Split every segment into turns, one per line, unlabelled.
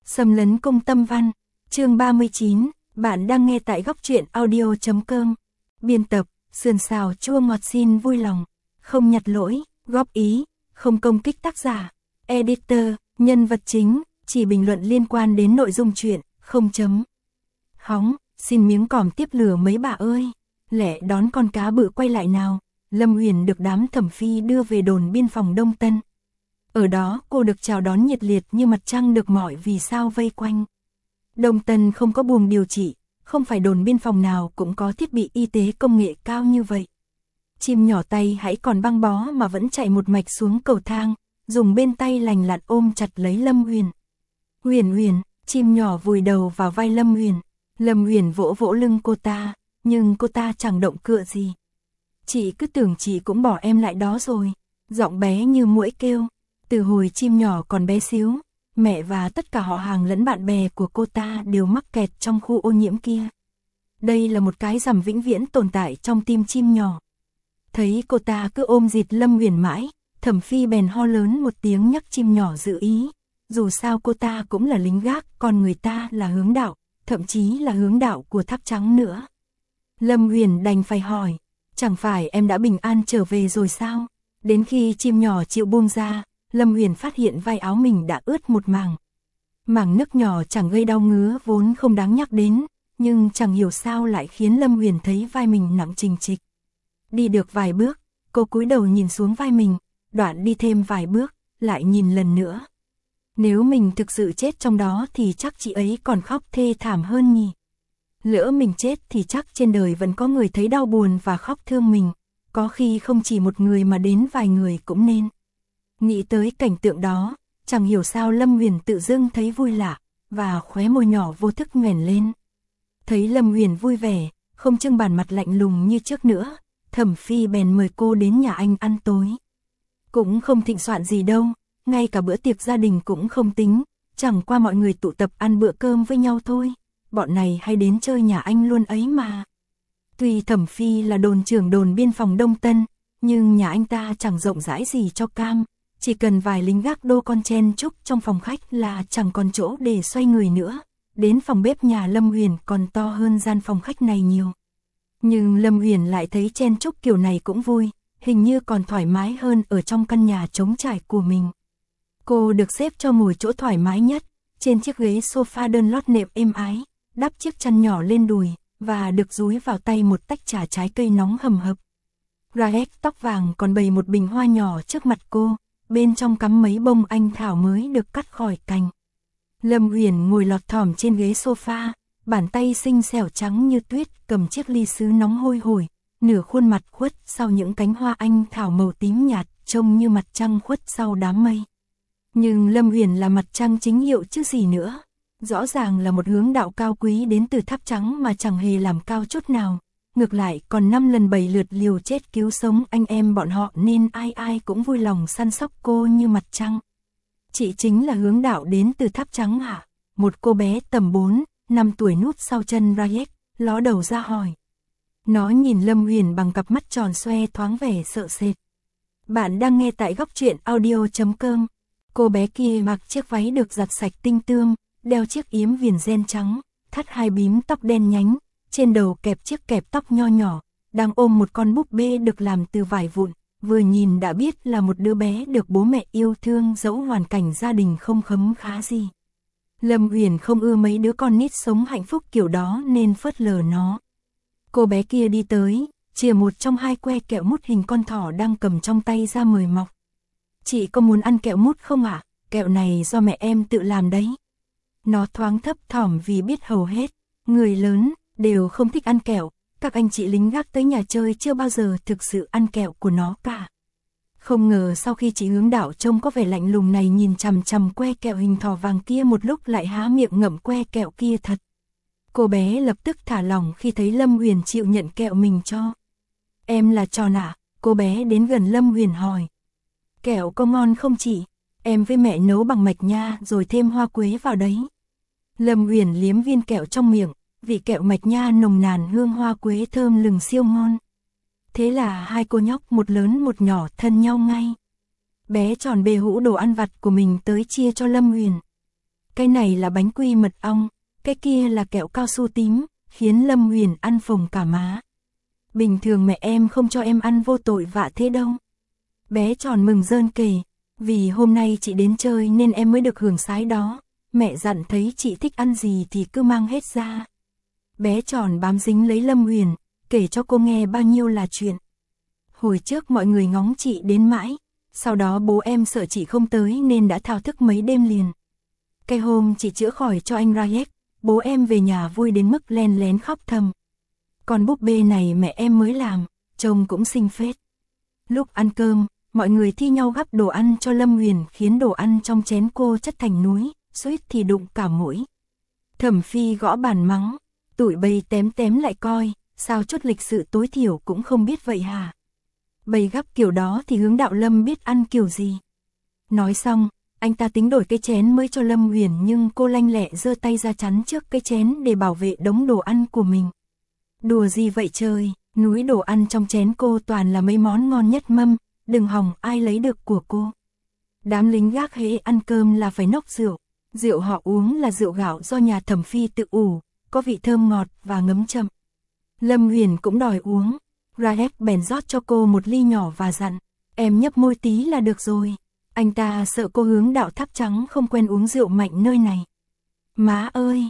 Xâm lấn cung tâm văn, chương 39, bạn đang nghe tại góc truyện audio.com. Biên tập, sườn xào chua ngọt xin vui lòng, không nhặt lỗi, góp ý, không công kích tác giả. Editor, nhân vật chính, chỉ bình luận liên quan đến nội dung truyện, không chấm. Hóng, xin miếng còm tiếp lửa mấy bà ơi. Lẹ đón con cá bự quay lại nào. Lâm Huyền được đám thẩm phi đưa về đồn biên phòng Đông Tân. Ở đó cô được chào đón nhiệt liệt như mặt trăng được mọi vì sao vây quanh. Đông Tân không có buồng điều trị, không phải đồn biên phòng nào cũng có thiết bị y tế công nghệ cao như vậy. Chim nhỏ tay hãy còn băng bó mà vẫn chạy một mạch xuống cầu thang, dùng bên tay lành lặn ôm chặt lấy Lâm Huyền. Huyền Huyền, chim nhỏ vùi đầu vào vai Lâm Huyền. Lâm Huyền vỗ vỗ lưng cô ta, nhưng cô ta chẳng động cựa gì. Chị cứ tưởng chị cũng bỏ em lại đó rồi. Giọng bé như muỗi kêu. Từ hồi chim nhỏ còn bé xíu, mẹ và tất cả họ hàng lẫn bạn bè của cô ta đều mắc kẹt trong khu ô nhiễm kia. Đây là một cái rằm vĩnh viễn tồn tại trong tim chim nhỏ. Thấy cô ta cứ ôm dịt Lâm Huyền mãi, Thẩm Phi bèn ho lớn một tiếng nhắc chim nhỏ giữ ý. Dù sao cô ta cũng là lính gác, còn người ta là hướng đạo, thậm chí là hướng đạo của Tháp Trắng nữa. Lâm Huyền đành phải hỏi, chẳng phải em đã bình an trở về rồi sao? Đến khi chim nhỏ chịu buông ra, Lâm Huyền phát hiện vai áo mình đã ướt một mảng. Mảng nứt nhỏ chẳng gây đau ngứa vốn không đáng nhắc đến, nhưng chẳng hiểu sao lại khiến Lâm Huyền thấy vai mình nặng trịch trịch. Đi được vài bước, cô cúi đầu nhìn xuống vai mình, đoạn đi thêm vài bước, lại nhìn lần nữa. Nếu mình thực sự chết trong đó thì chắc chị ấy còn khóc thê thảm hơn nhỉ. Lỡ mình chết thì chắc trên đời vẫn có người thấy đau buồn và khóc thương mình, có khi không chỉ một người mà đến vài người cũng nên. Nghĩ tới cảnh tượng đó, chẳng hiểu sao Lâm Huyền tự dưng thấy vui lạ, và khóe môi nhỏ vô thức nhoẻn lên. Thấy Lâm Huyền vui vẻ, không trưng bản mặt lạnh lùng như trước nữa, Thẩm Phi bèn mời cô đến nhà anh ăn tối. Cũng không thịnh soạn gì đâu, ngay cả bữa tiệc gia đình cũng không tính, chẳng qua mọi người tụ tập ăn bữa cơm với nhau thôi. Bọn này hay đến chơi nhà anh luôn ấy mà. Tuy Thẩm Phi là đồn trưởng đồn biên phòng Đông Tân, nhưng nhà anh ta chẳng rộng rãi gì cho cam. Chỉ cần vài lính gác đô con chen chúc trong phòng khách là chẳng còn chỗ để xoay người nữa. Đến phòng bếp nhà Lâm Huyền còn to hơn gian phòng khách này nhiều. Nhưng Lâm Huyền lại thấy chen chúc kiểu này cũng vui, hình như còn thoải mái hơn ở trong căn nhà trống trải của mình. Cô được xếp cho ngồi chỗ thoải mái nhất, trên chiếc ghế sofa đơn lót nệm êm ái, đắp chiếc chăn nhỏ lên đùi, và được dúi vào tay một tách trà trái cây nóng hầm hập. Raek tóc vàng còn bày một bình hoa nhỏ trước mặt cô, bên trong cắm mấy bông anh thảo mới được cắt khỏi cành. Lâm Huyền ngồi lọt thỏm trên ghế sofa, bàn tay xinh xẻo trắng như tuyết cầm chiếc ly sứ nóng hôi hổi, nửa khuôn mặt khuất sau những cánh hoa anh thảo màu tím nhạt, trông như mặt trăng khuất sau đám mây. Nhưng Lâm Huyền là mặt trăng chính hiệu chứ gì nữa. Rõ ràng là một hướng đạo cao quý đến từ Tháp Trắng mà chẳng hề làm cao chút nào. Ngược lại còn 5 lần 7 lượt liều chết cứu sống anh em bọn họ, nên ai ai cũng vui lòng săn sóc cô như mặt trăng. Chị chính là hướng đạo đến từ Tháp Trắng hả? Một cô bé tầm 4, 5 tuổi núp sau chân Raek, ló đầu ra hỏi. Nó nhìn Lâm Huyền bằng cặp mắt tròn xoe thoáng vẻ sợ sệt. Bạn đang nghe tại góc truyện audio.com. Cô bé kia mặc chiếc váy được giặt sạch tinh tươm, đeo chiếc yếm viền ren trắng, thắt hai bím tóc đen nhánh, trên đầu kẹp chiếc kẹp tóc nho nhỏ, đang ôm một con búp bê được làm từ vải vụn, vừa nhìn đã biết là một đứa bé được bố mẹ yêu thương dẫu hoàn cảnh gia đình không khấm khá gì. Lâm Huyền không ưa mấy đứa con nít sống hạnh phúc kiểu đó nên phớt lờ nó. Cô bé kia đi tới, chìa một trong hai que kẹo mút hình con thỏ đang cầm trong tay ra mời mọc. Chị có muốn ăn kẹo mút không ạ? Kẹo này do mẹ em tự làm đấy. Nó thoáng thấp thỏm vì biết hầu hết người lớn đều không thích ăn kẹo, các anh chị lính gác tới nhà chơi chưa bao giờ thực sự ăn kẹo của nó cả. Không ngờ sau khi chị hướng đạo trông có vẻ lạnh lùng này nhìn chằm chằm que kẹo hình thỏ vàng kia một lúc lại há miệng ngậm que kẹo kia thật. Cô bé lập tức thả lỏng khi thấy Lâm Huyền chịu nhận kẹo mình cho. Em là tròn ạ? Cô bé đến gần Lâm Huyền hỏi. Kẹo có ngon không chị? Em với mẹ nấu bằng mạch nha rồi thêm hoa quế vào đấy. Lâm Huyền liếm viên kẹo trong miệng, vị kẹo mạch nha nồng nàn hương hoa quế thơm lừng siêu ngon. Thế là hai cô nhóc một lớn một nhỏ thân nhau ngay. Bé tròn bê hũ đồ ăn vặt của mình tới chia cho Lâm Huyền. Cái này là bánh quy mật ong, cái kia là kẹo cao su tím, khiến Lâm Huyền ăn phồng cả má. Bình thường mẹ em không cho em ăn vô tội vạ thế đâu. Bé Tròn mừng rơn kể, vì hôm nay chị đến chơi nên em mới được hưởng sái đó. Mẹ dặn thấy chị thích ăn gì thì cứ mang hết ra. Bé Tròn bám dính lấy Lâm Huyền, kể cho cô nghe bao nhiêu là chuyện. Hồi trước mọi người ngóng chị đến mãi, sau đó bố em sợ chị không tới nên đã thao thức mấy đêm liền. Cái hôm chị chữa khỏi cho anh Rayek, bố em về nhà vui đến mức len lén khóc thầm. Còn búp bê này mẹ em mới làm, trông cũng xinh phết. Lúc ăn cơm, mọi người thi nhau gắp đồ ăn cho Lâm Huyền khiến đồ ăn trong chén cô chất thành núi, suýt thì đụng cả mũi. Thẩm Phi gõ bàn mắng, tụi bay tém tém lại coi, sao chút lịch sự tối thiểu cũng không biết vậy hả? Bày gắp kiểu đó thì Hướng Đạo Lâm biết ăn kiểu gì? Nói xong, anh ta tính đổi cái chén mới cho Lâm Huyền nhưng cô lanh lẹ giơ tay ra chắn trước cái chén để bảo vệ đống đồ ăn của mình. Đùa gì vậy trời, núi đồ ăn trong chén cô toàn là mấy món ngon nhất mâm, đừng hòng ai lấy được của cô. Đám lính gác hễ ăn cơm là phải nốc rượu, rượu họ uống là rượu gạo do nhà Thẩm Phi tự ủ, có vị thơm ngọt và ngấm chậm. Lâm Huyền cũng đòi uống, Raek bèn rót cho cô một ly nhỏ và dặn, em nhấp môi tí là được rồi. Anh ta sợ cô Hướng Đạo Tháp Trắng không quen uống rượu mạnh nơi này. Má ơi,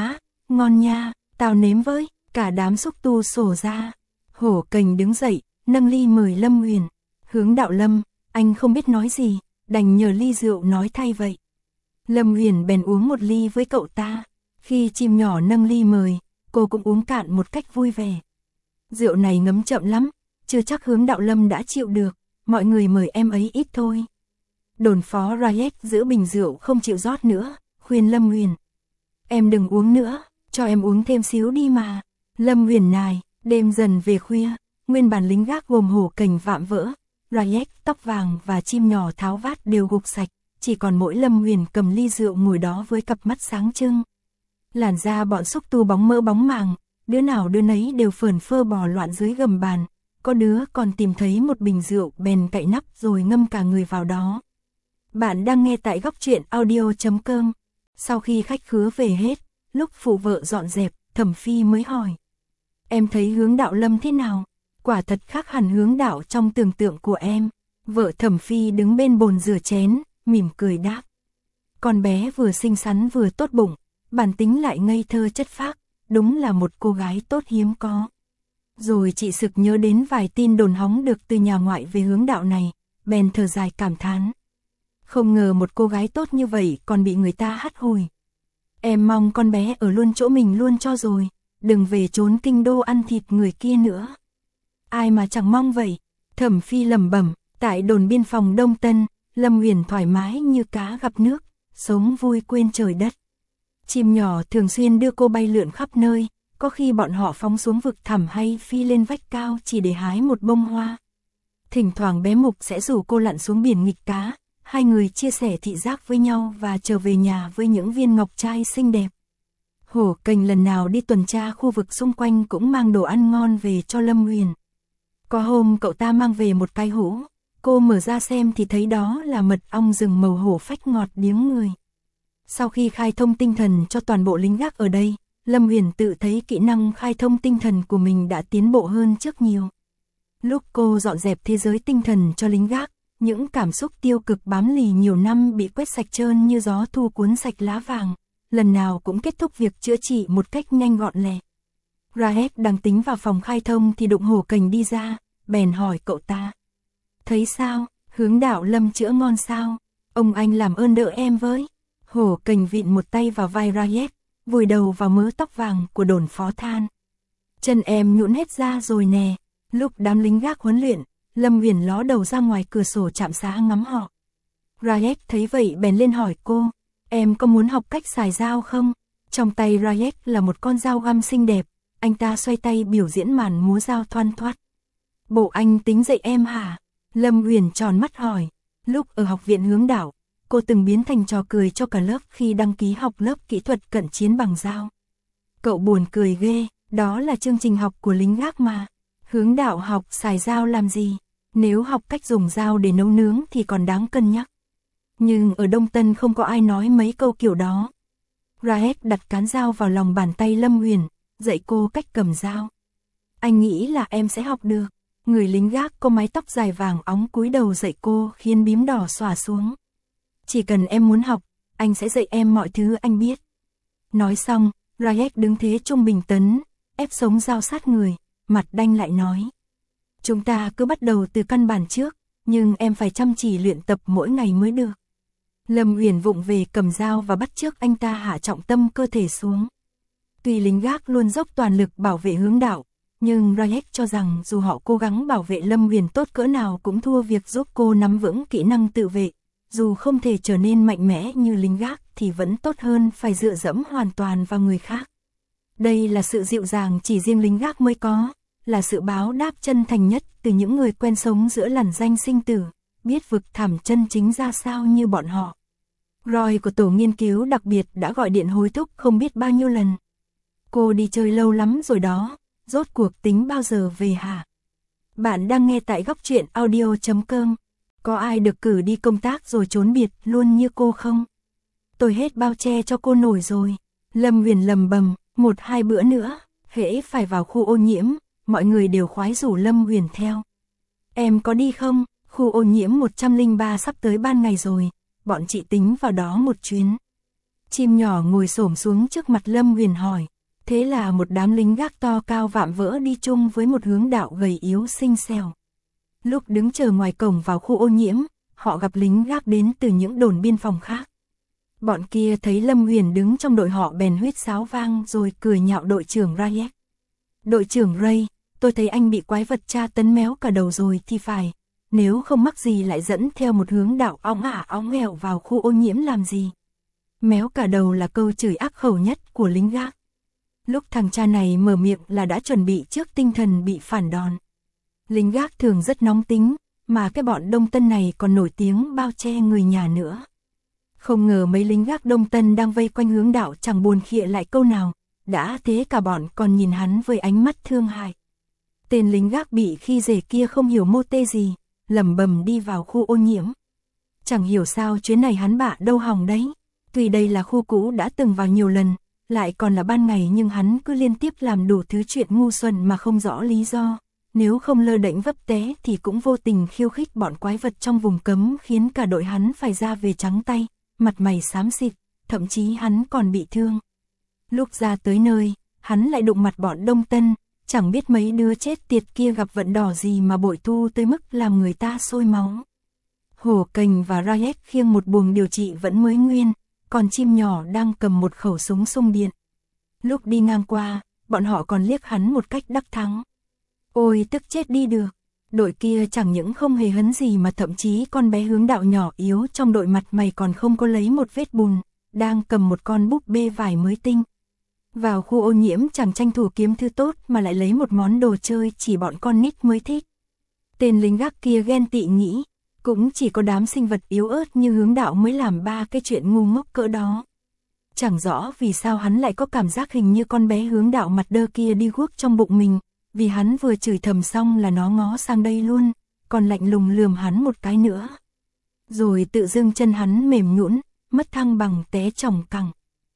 ngon nha, tao nếm với, cả đám xúc tu sổ ra. Hổ Kình đứng dậy, nâng ly mời Lâm Huyền. Hướng Đạo Lâm, anh không biết nói gì, đành nhờ ly rượu nói thay vậy. Lâm Huyền bèn uống một ly với cậu ta. Khi chim nhỏ nâng ly mời, cô cũng uống cạn một cách vui vẻ. Rượu này ngấm chậm lắm, chưa chắc Hướng Đạo Lâm đã chịu được, mọi người mời em ấy ít thôi. Đồn phó Rayek giữ bình rượu không chịu rót nữa, khuyên Lâm Huyền. Em đừng uống nữa, cho em uống thêm xíu đi mà. Lâm Huyền nài, đêm dần về khuya, nguyên bản lính gác gồm Hổ Kình vạm vỡ, Rayek tóc vàng và chim nhỏ tháo vát đều gục sạch, chỉ còn mỗi Lâm Huyền cầm ly rượu ngồi đó với cặp mắt sáng trưng. Làn da bọn xúc tu bóng mỡ bóng màng, đứa nào đứa nấy đều phởn phơ bò loạn dưới gầm bàn, có đứa còn tìm thấy một bình rượu bèn cậy nắp rồi ngâm cả người vào đó. Bạn đang nghe tại góc truyện audio.com. Sau khi khách khứa về hết, lúc phụ vợ dọn dẹp, Thẩm Phi mới hỏi. Em thấy Hướng Đạo Lâm thế nào? Quả thật khác hẳn Hướng Đạo trong tưởng tượng của em. Vợ Thẩm Phi đứng bên bồn rửa chén, mỉm cười đáp. Con bé vừa xinh xắn vừa tốt bụng, bản tính lại ngây thơ chất phác, đúng là một cô gái tốt hiếm có. Rồi chị sực nhớ đến vài tin đồn hóng được từ nhà ngoại về Hướng Đạo này, bèn thở dài cảm thán. Không ngờ một cô gái tốt như vậy còn bị người ta hắt hủi. Em mong con bé ở luôn chỗ mình luôn cho rồi, đừng về trốn kinh đô ăn thịt người kia nữa. Ai mà chẳng mong vậy. Thẩm Phi lẩm bẩm, tại đồn biên phòng Đông Tân, Lâm Huyền thoải mái như cá gặp nước, sống vui quên trời đất. Chim nhỏ thường xuyên đưa cô bay lượn khắp nơi, có khi bọn họ phóng xuống vực thẳm hay phi lên vách cao chỉ để hái một bông hoa. Thỉnh thoảng bé Mục sẽ rủ cô lặn xuống biển nghịch cá, hai người chia sẻ thị giác với nhau và trở về nhà với những viên ngọc trai xinh đẹp. Hổ Kình lần nào đi tuần tra khu vực xung quanh cũng mang đồ ăn ngon về cho Lâm Huyền. Có hôm cậu ta mang về một cái hũ, cô mở ra xem thì thấy đó là mật ong rừng màu hổ phách ngọt điếng người. Sau khi khai thông tinh thần cho toàn bộ lính gác ở đây, Lâm Huyền tự thấy kỹ năng khai thông tinh thần của mình đã tiến bộ hơn trước nhiều. Lúc cô dọn dẹp thế giới tinh thần cho lính gác, những cảm xúc tiêu cực bám lì nhiều năm bị quét sạch trơn như gió thu cuốn sạch lá vàng, lần nào cũng kết thúc việc chữa trị một cách nhanh gọn lẹ. Raek đang tính vào phòng khai thông thì đụng Hổ Kình đi ra, bèn hỏi cậu ta. Thấy sao, Hướng Đạo Lâm chữa ngon sao? Ông anh làm ơn đỡ em với. Hổ Kình vịn một tay vào vai Raek, vùi đầu vào mớ tóc vàng của đồn phó than. Chân em nhũn hết ra rồi nè. Lúc đám lính gác huấn luyện, Lâm Huyền ló đầu ra ngoài cửa sổ trạm xá ngắm họ. Raek thấy vậy bèn lên hỏi cô, em có muốn học cách xài dao không? Trong tay Raek là một con dao găm xinh đẹp, anh ta xoay tay biểu diễn màn múa dao thoăn thoắt. Bộ anh tính dạy em hả? Lâm Huyền tròn mắt hỏi. Lúc ở học viện Hướng Đạo, cô từng biến thành trò cười cho cả lớp khi đăng ký học lớp kỹ thuật cận chiến bằng dao. Cậu buồn cười ghê, đó là chương trình học của lính gác mà. Hướng Đạo học xài dao làm gì? Nếu học cách dùng dao để nấu nướng thì còn đáng cân nhắc. Nhưng ở Đông Tân không có ai nói mấy câu kiểu đó, Raek đặt cán dao vào lòng bàn tay Lâm Huyền, dạy cô cách cầm dao. Anh nghĩ là em sẽ học được. Người lính gác có mái tóc dài vàng óng cúi đầu dạy cô khiến bím đỏ xõa xuống. Chỉ cần em muốn học, anh sẽ dạy em mọi thứ anh biết. Nói xong, Raek đứng thế trung bình tấn, ép sống dao sát người, mặt đanh lại nói. Chúng ta cứ bắt đầu từ căn bản trước, nhưng em phải chăm chỉ luyện tập mỗi ngày mới được. Lâm Huyền vụng về cầm dao và bắt chước anh ta hạ trọng tâm cơ thể xuống. Tuy lính gác luôn dốc toàn lực bảo vệ hướng đạo, nhưng Raek cho rằng dù họ cố gắng bảo vệ Lâm Huyền tốt cỡ nào cũng thua việc giúp cô nắm vững kỹ năng tự vệ. Dù không thể trở nên mạnh mẽ như lính gác thì vẫn tốt hơn phải dựa dẫm hoàn toàn vào người khác. Đây là sự dịu dàng chỉ riêng lính gác mới có, là sự báo đáp chân thành nhất từ những người quen sống giữa lằn ranh sinh tử, biết vực thẳm chân chính ra sao như bọn họ. Roy của tổ nghiên cứu đặc biệt đã gọi điện hối thúc không biết bao nhiêu lần. Cô đi chơi lâu lắm rồi đó, rốt cuộc tính bao giờ về hả? Bạn đang nghe tại góc truyện audio.com. Có ai được cử đi công tác rồi trốn biệt luôn như cô không? Tôi hết bao che cho cô nổi rồi. Lâm Huyền lầm bầm, 1-2 bữa nữa, hễ phải vào khu ô nhiễm, mọi người đều khoái rủ Lâm Huyền theo. Em có đi không? Khu ô nhiễm 103 sắp tới ban ngày rồi, bọn chị tính vào đó một chuyến. Chim nhỏ ngồi xổm xuống trước mặt Lâm Huyền hỏi. Thế là một đám lính gác to cao vạm vỡ đi chung với một hướng đạo gầy yếu xinh xẻo. Lúc đứng chờ ngoài cổng vào khu ô nhiễm, họ gặp lính gác đến từ những đồn biên phòng khác. Bọn kia thấy Lâm Huyền đứng trong đội họ bèn huýt sáo vang rồi cười nhạo đội trưởng Raek. Đội trưởng Ray, tôi thấy anh bị quái vật tra tấn méo cả đầu rồi thì phải. Nếu không mắc gì lại dẫn theo một hướng đạo óng ả óng ẻo vào khu ô nhiễm làm gì. Méo cả đầu là câu chửi ác khẩu nhất của lính gác. Lúc thằng cha này mở miệng là đã chuẩn bị trước tinh thần bị phản đòn. Lính gác thường rất nóng tính, mà cái bọn Đông Tân này còn nổi tiếng bao che người nhà nữa. Không ngờ mấy lính gác Đông Tân đang vây quanh hướng đạo chẳng buồn khịa lại câu nào, đã thế cả bọn còn nhìn hắn với ánh mắt thương hại. Tên lính gác bị khi dễ kia không hiểu mô tê gì, lẩm bẩm đi vào khu ô nhiễm. Chẳng hiểu sao chuyến này hắn bạ đâu hỏng đấy, tuy đây là khu cũ đã từng vào nhiều lần, lại còn là ban ngày nhưng hắn cứ liên tiếp làm đủ thứ chuyện ngu xuẩn mà không rõ lý do. Nếu không lơ đễnh vấp té thì cũng vô tình khiêu khích bọn quái vật trong vùng cấm khiến cả đội hắn phải ra về trắng tay, mặt mày xám xịt, thậm chí hắn còn bị thương. Lúc ra tới nơi, hắn lại đụng mặt bọn Đông Tân, chẳng biết mấy đứa chết tiệt kia gặp vận đỏ gì mà bội thu tới mức làm người ta sôi máu. Hổ Kình và Raek khiêng một buồng điều trị vẫn mới nguyên, còn chim nhỏ đang cầm một khẩu súng xung điện. Lúc đi ngang qua, bọn họ còn liếc hắn một cách đắc thắng. Ôi tức chết đi được, đội kia chẳng những không hề hấn gì mà thậm chí con bé hướng đạo nhỏ yếu trong đội mặt mày còn không có lấy một vết bùn, đang cầm một con búp bê vải mới tinh. Vào khu ô nhiễm chẳng tranh thủ kiếm thứ tốt mà lại lấy một món đồ chơi chỉ bọn con nít mới thích. Tên lính gác kia ghen tị nghĩ, cũng chỉ có đám sinh vật yếu ớt như hướng đạo mới làm ba cái chuyện ngu ngốc cỡ đó. Chẳng rõ vì sao hắn lại có cảm giác hình như con bé hướng đạo mặt đơ kia đi guốc trong bụng mình, vì hắn vừa chửi thầm xong là nó ngó sang đây luôn, còn lạnh lùng lườm hắn một cái nữa. Rồi tự dưng chân hắn mềm nhũn, mất thăng bằng té chồng cẳng.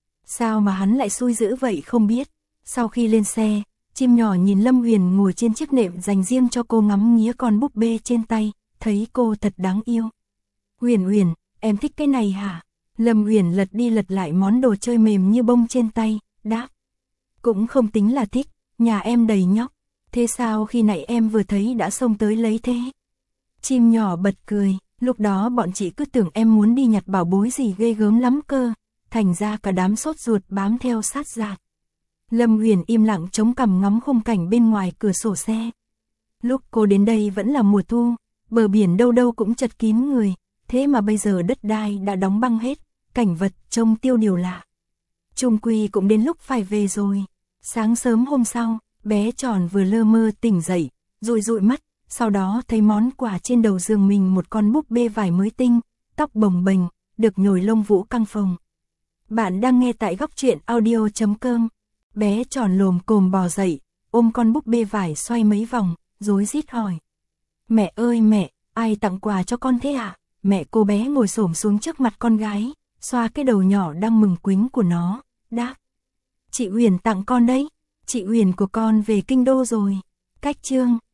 Sao mà hắn lại xui dữ vậy không biết. Sau khi lên xe, chim nhỏ nhìn Lâm Huyền ngồi trên chiếc nệm dành riêng cho cô ngắm nghía con búp bê trên tay, thấy cô thật đáng yêu. Huyền Huyền, em thích cái này hả? Lâm Huyền lật đi lật lại món đồ chơi mềm như bông trên tay, đáp. Cũng không tính là thích, nhà em đầy nhóc. Thế sao khi nãy em vừa thấy đã xông tới lấy thế? Chim nhỏ bật cười, lúc đó bọn chị cứ tưởng em muốn đi nhặt bảo bối gì ghê gớm lắm cơ, thành ra cả đám sốt ruột bám theo sát giạt. Lâm Huyền im lặng chống cằm ngắm khung cảnh bên ngoài cửa sổ xe. Lúc cô đến đây vẫn là mùa thu, bờ biển đâu đâu cũng chật kín người, thế mà bây giờ đất đai đã đóng băng hết, cảnh vật trông tiêu điều lạ. Chung quy cũng đến lúc phải về rồi. Sáng sớm hôm sau, bé Tròn vừa lơ mơ tỉnh dậy, dụi dụi mắt, sau đó thấy món quà trên đầu giường mình một con búp bê vải mới tinh, tóc bồng bềnh, được nhồi lông vũ căng phồng. Bạn đang nghe tại góc truyện audio.com. Bé Tròn lồm cồm bò dậy, ôm con búp bê vải xoay mấy vòng, rối rít hỏi. Mẹ ơi mẹ, ai tặng quà cho con thế ạ? Mẹ cô bé ngồi xổm xuống trước mặt con gái, xoa cái đầu nhỏ đang mừng quính của nó, đáp. Chị Uyển tặng con đấy, chị Uyển của con về kinh đô rồi. Cách chương